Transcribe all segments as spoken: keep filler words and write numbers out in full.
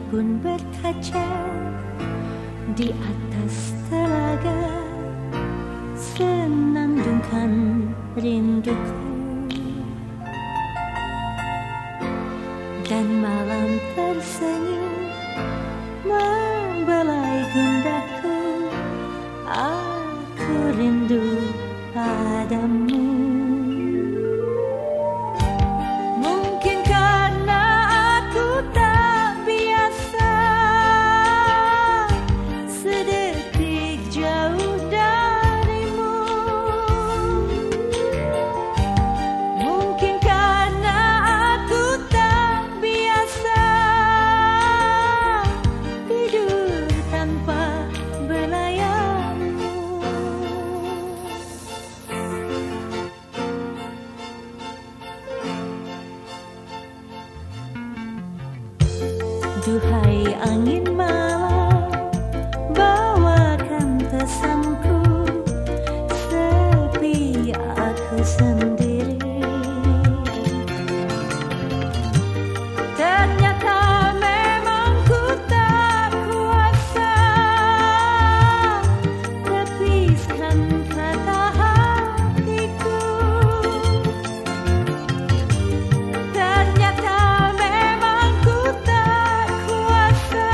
pun berkaca di atas telaga, senandungkan rinduku. Dan malam tersenyum membelai gundaku, aku rindu padamu. Mungkin karena aku tak biasa sedetik jauh darimu. Mungkin karena aku tak biasa tidur tanpa belayanmu. Duhai angin malam, bawakan pesanku, sepi aku sendiri. Ternyata memang ku tak kuasa tepiskan kata hatiku. Ternyata memang ku tak kuasa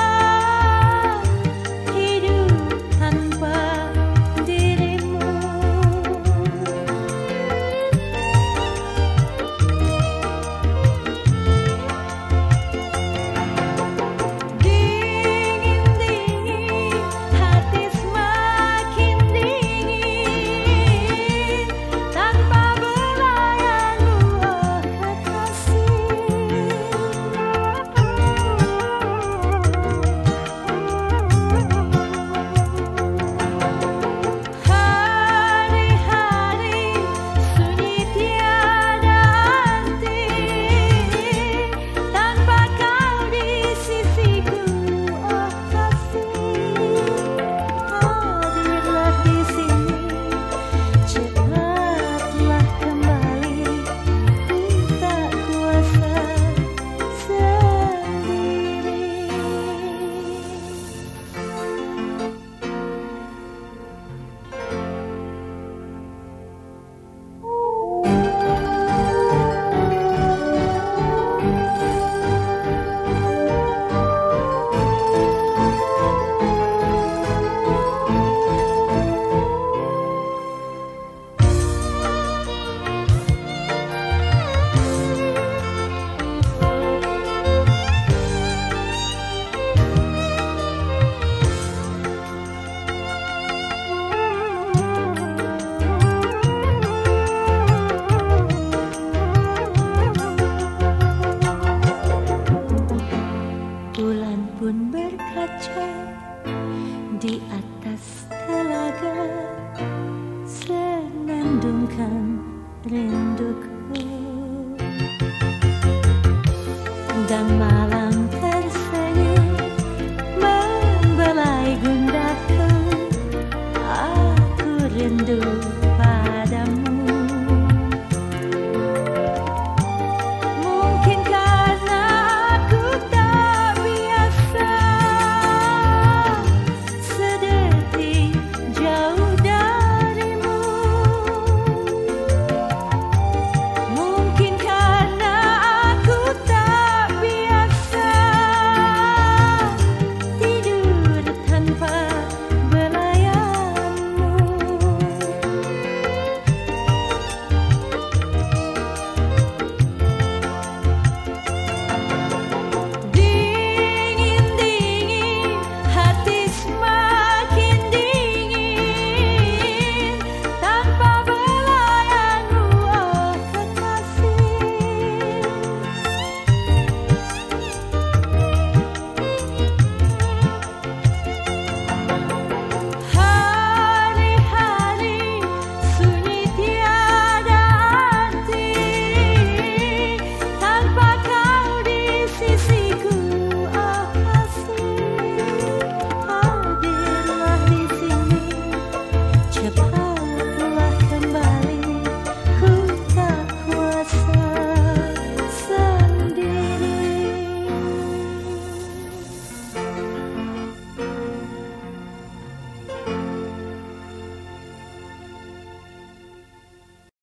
hidup tanpa dirimu. Dingin-dingin hati semakin dingin tanpa belayanmu, oh kekasih. Hari-hari sunyi tiada arti tanpa kau di sisiku, oh kasih. Hadirlah di sini, cepatlah kembali, ku tak kuasa sendiri. Bulan pun berkaca di atas telaga, senandungkan rinduku.